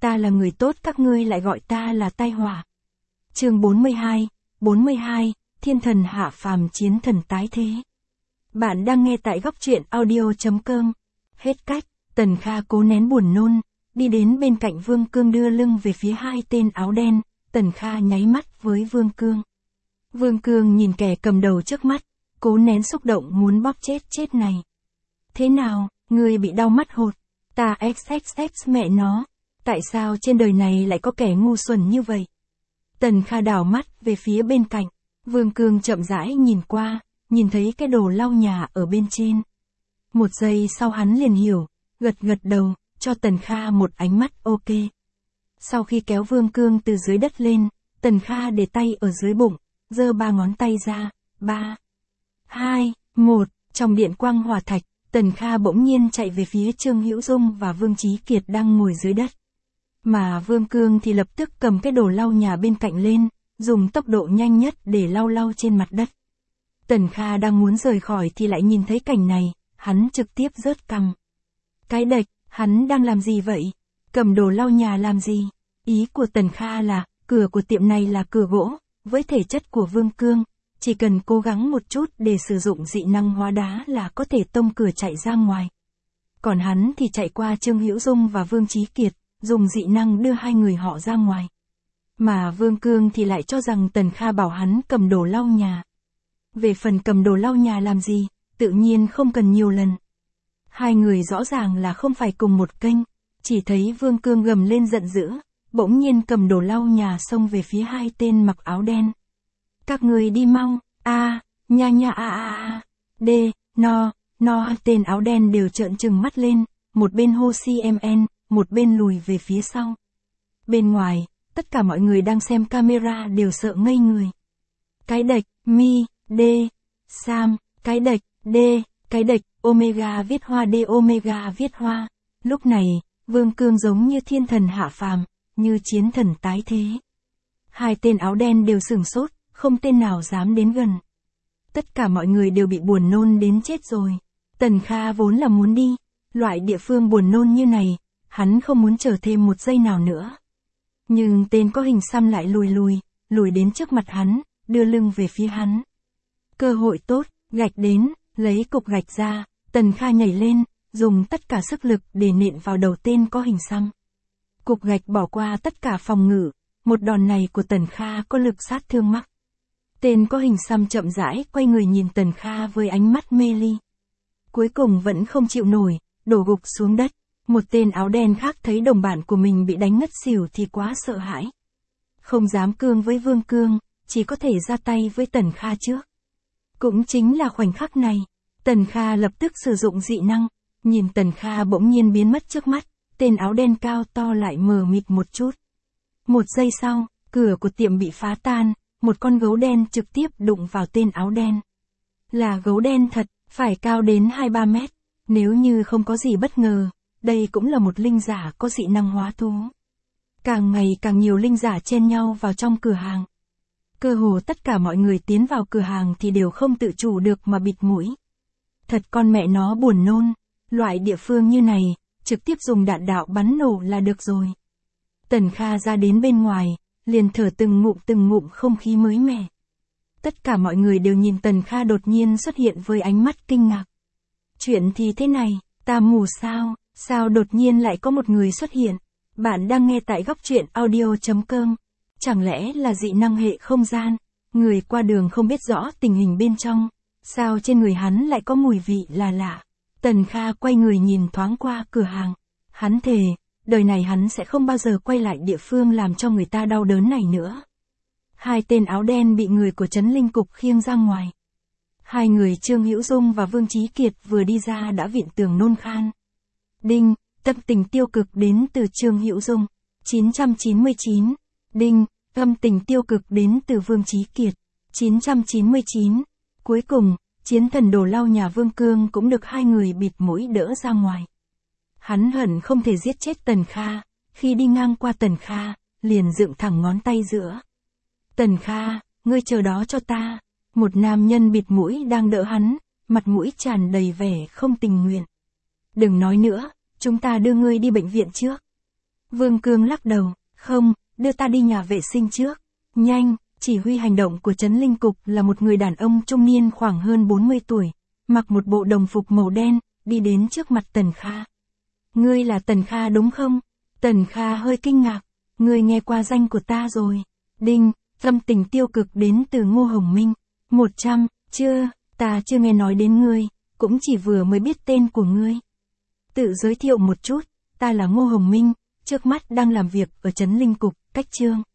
ta là người tốt các ngươi lại gọi ta là tai họa. Chương 42, Thiên thần hạ phàm chiến thần tái thế. Bạn đang nghe tại góc truyện audio.com. Hết cách, Tần Kha cố nén buồn nôn, đi đến bên cạnh Vương Cương đưa lưng về phía hai tên áo đen, Tần Kha nháy mắt với Vương Cương. Vương Cương nhìn kẻ cầm đầu trước mắt, cố nén xúc động muốn bóp chết này. Thế nào, ngươi bị đau mắt hột? Ta xxx mẹ nó. Tại sao trên đời này lại có kẻ ngu xuẩn như vậy? Tần Kha đảo mắt về phía bên cạnh. Vương Cương chậm rãi nhìn qua, nhìn thấy cái đồ lau nhà ở bên trên. Một giây sau hắn liền hiểu, gật đầu, cho Tần Kha một ánh mắt ok. Sau khi kéo Vương Cương từ dưới đất lên, Tần Kha để tay ở dưới bụng, giơ 3 ngón tay ra, 3, 2, 1, trong điện quang hỏa thạch, Tần Kha bỗng nhiên chạy về phía Trương Hữu Dung và Vương Chí Kiệt đang ngồi dưới đất. Mà Vương Cương thì lập tức cầm cái đồ lau nhà bên cạnh lên, dùng tốc độ nhanh nhất để lau trên mặt đất. Tần Kha đang muốn rời khỏi thì lại nhìn thấy cảnh này, hắn trực tiếp rớt cằm. Cái đệch, hắn đang làm gì vậy? Cầm đồ lau nhà làm gì? Ý của Tần Kha là, cửa của tiệm này là cửa gỗ, với thể chất của Vương Cương, chỉ cần cố gắng một chút để sử dụng dị năng hóa đá là có thể tông cửa chạy ra ngoài. Còn hắn thì chạy qua Trương Hữu Dung và Vương Chí Kiệt, dùng dị năng đưa hai người họ ra ngoài. Mà Vương Cương thì lại cho rằng Tần Kha bảo hắn cầm đồ lau nhà. Về phần cầm đồ lau nhà làm gì, tự nhiên không cần nhiều lần. Hai người rõ ràng là không phải cùng một kênh, chỉ thấy Vương Cương gầm lên giận dữ, bỗng nhiên cầm đồ lau nhà xông về phía hai tên mặc áo đen. Các người đi mau, tên áo đen đều trợn trừng mắt lên, một bên hô CMN, một bên lùi về phía sau. Bên ngoài, tất cả mọi người đang xem camera đều sợ ngây người. Cái đệch, mi, D, Sam, cái đệch, D, cái đệch, Omega viết hoa D Omega viết hoa. Lúc này, Vương Cương giống như thiên thần hạ phàm, như chiến thần tái thế. Hai tên áo đen đều sửng sốt, không tên nào dám đến gần. Tất cả mọi người đều bị buồn nôn đến chết rồi. Tần Kha vốn là muốn đi, loại địa phương buồn nôn như này, hắn không muốn chờ thêm một giây nào nữa. Nhưng tên có hình xăm lại lùi đến trước mặt hắn, đưa lưng về phía hắn. Cơ hội tốt, gạch đến, lấy cục gạch ra, Tần Kha nhảy lên, dùng tất cả sức lực để nện vào đầu tên có hình xăm. Cục gạch bỏ qua tất cả phòng ngự, một đòn này của Tần Kha có lực sát thương mắc. Tên có hình xăm chậm rãi quay người nhìn Tần Kha với ánh mắt mê ly. Cuối cùng vẫn không chịu nổi, đổ gục xuống đất. Một tên áo đen khác thấy đồng bạn của mình bị đánh ngất xỉu thì quá sợ hãi. Không dám cương với Vương Cương, chỉ có thể ra tay với Tần Kha trước. Cũng chính là khoảnh khắc này, Tần Kha lập tức sử dụng dị năng, nhìn Tần Kha bỗng nhiên biến mất trước mắt, tên áo đen cao to lại mờ mịt một chút. Một giây sau, cửa của tiệm bị phá tan, một con gấu đen trực tiếp đụng vào tên áo đen. Là gấu đen thật, phải cao đến 2-3 mét, nếu như không có gì bất ngờ, đây cũng là một linh giả có dị năng hóa thú. Càng ngày càng nhiều linh giả chen nhau vào trong cửa hàng. Cơ hồ tất cả mọi người tiến vào cửa hàng thì đều không tự chủ được mà bịt mũi. Thật con mẹ nó buồn nôn, loại địa phương như này, trực tiếp dùng đạn đạo bắn nổ là được rồi. Tần Kha ra đến bên ngoài, liền thở từng ngụm không khí mới mẻ. Tất cả mọi người đều nhìn Tần Kha đột nhiên xuất hiện với ánh mắt kinh ngạc. Chuyện thì thế này, ta mù sao, sao đột nhiên lại có một người xuất hiện? Bạn đang nghe tại góc truyện audio.com. Chẳng lẽ là dị năng hệ không gian? Người qua đường không biết rõ tình hình bên trong. Sao trên người hắn lại có mùi vị là lạ? Tần Kha quay người nhìn thoáng qua cửa hàng. Hắn thề, đời này hắn sẽ không bao giờ quay lại địa phương làm cho người ta đau đớn này nữa. Hai tên áo đen bị người của trấn linh cục khiêng ra ngoài. Hai người Trương Hữu Dung và Vương Chí Kiệt vừa đi ra đã vịn tường nôn khan. Đinh, tâm tình tiêu cực đến từ Trương Hữu Dung. 999. Đinh, tâm tình tiêu cực đến từ Vương Chí Kiệt. 999. Cuối cùng, chiến thần đồ lau nhà Vương Cương cũng được hai người bịt mũi đỡ ra ngoài. Hắn hận không thể giết chết Tần Kha, khi đi ngang qua Tần Kha, liền dựng thẳng ngón tay giữa. Tần Kha, ngươi chờ đó cho ta. Một nam nhân bịt mũi đang đỡ hắn, mặt mũi tràn đầy vẻ không tình nguyện. Đừng nói nữa, chúng ta đưa ngươi đi bệnh viện trước. Vương Cương lắc đầu, không, đưa ta đi nhà vệ sinh trước. Nhanh, chỉ huy hành động của Trấn Linh Cục là một người đàn ông trung niên khoảng hơn 40 tuổi, mặc một bộ đồng phục màu đen, đi đến trước mặt Tần Kha. Ngươi là Tần Kha đúng không? Tần Kha hơi kinh ngạc, ngươi nghe qua danh của ta rồi. Đinh, tâm tình tiêu cực đến từ Ngô Hồng Minh. 100, chưa, ta chưa nghe nói đến ngươi, cũng chỉ vừa mới biết tên của ngươi. Tự giới thiệu một chút, ta là Ngô Hồng Minh, trước mắt đang làm việc ở Trấn Linh Cục, cách Trương.